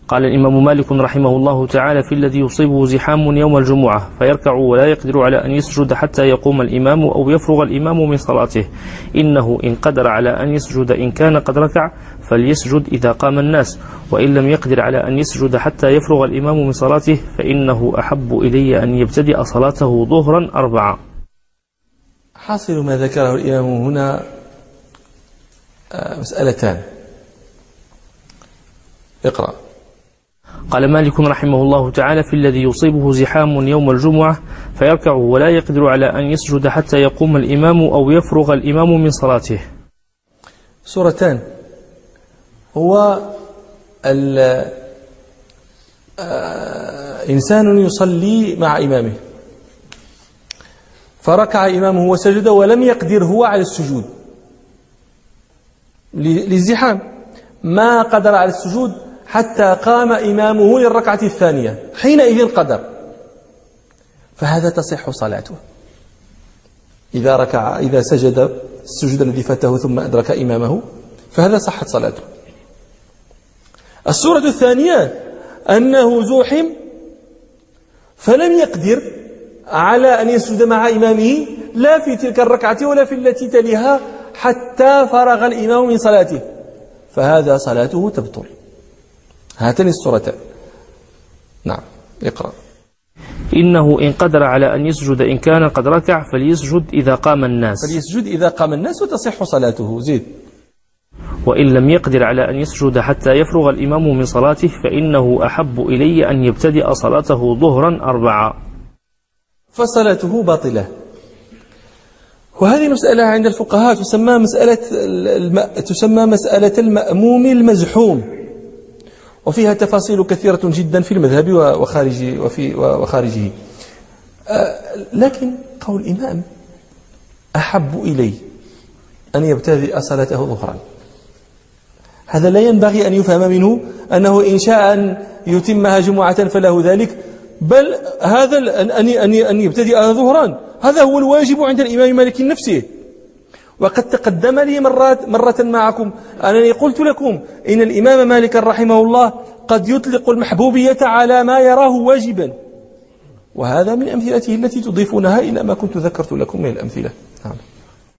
قال الإمام مالك رحمه الله تعالى في الذي يصيبه زحام يوم الجمعة فيركع ولا يقدر على أن يسجد حتى يقوم الإمام أو يفرغ الإمام من صلاته، إنه إن قدر على أن يسجد إن كان قد ركع فليسجد إذا قام الناس، وإن لم يقدر على أن يسجد حتى يفرغ الإمام من صلاته فإنه أحب إلي أن يبتدئ صلاته ظهرا 4. حاصل ما ذكره الإمام هنا مسألتان. اقرأ. قال مالك رحمه الله تعالى في الذي يصيبه زحام يوم الجمعة فيركع ولا يقدر على أن يسجد حتى يقوم الإمام أو يفرغ الإمام من صلاته. سورتان. هو إنسان يصلي مع إمامه فركع إمامه وسجد ولم يقدر هو على السجود للزحام، ما قدر على السجود حتى قام إمامه للركعة الثانية، حينئذ قدر، فهذا تصح صلاته. إذا سجد السجود الذي فاته ثم أدرك إمامه فهذا صحت صلاته. السورة الثانية أنه زوحم فلم يقدر على أن يسجد مع إمامه لا في تلك الركعة ولا في التي تليها حتى فرغ الإمام من صلاته، فهذا صلاته تبطل. هاتين السورتان. نعم. اقرأ. إنه إن قدر على أن يسجد إن كان قد ركع فليسجد إذا قام الناس. فليسجد إذا قام الناس وتصح صلاته. زيد. وإن لم يقدر على أن يسجد حتى يفرغ الإمام من صلاته فإنه أحب إلي أن يبتدئ صلاته ظهرا 4. فصلاته باطلة. وهذه مسألة عند الفقهاء تسمى مسألة المأموم المزحوم، وفيها تفاصيل كثيرة جدا في المذهب وخارجه. لكن قول الإمام أحب إلي أن يبتدئ صلاته ظهرا، هذا لا ينبغي أن يفهم منه أنه إن شاء أن يتمها جمعة فله ذلك، بل هذا أن يبتدئ ظهرا هذا هو الواجب عند الإمام مالك نفسه. وقد تقدم لي مرة معكم أنني قلت لكم إن الإمام مالك رحمه الله قد يطلق المحبوبية على ما يراه واجبا، وهذا من أمثلته التي تضيفونها إلى ما كنت ذكرت لكم من الأمثلة. نعم.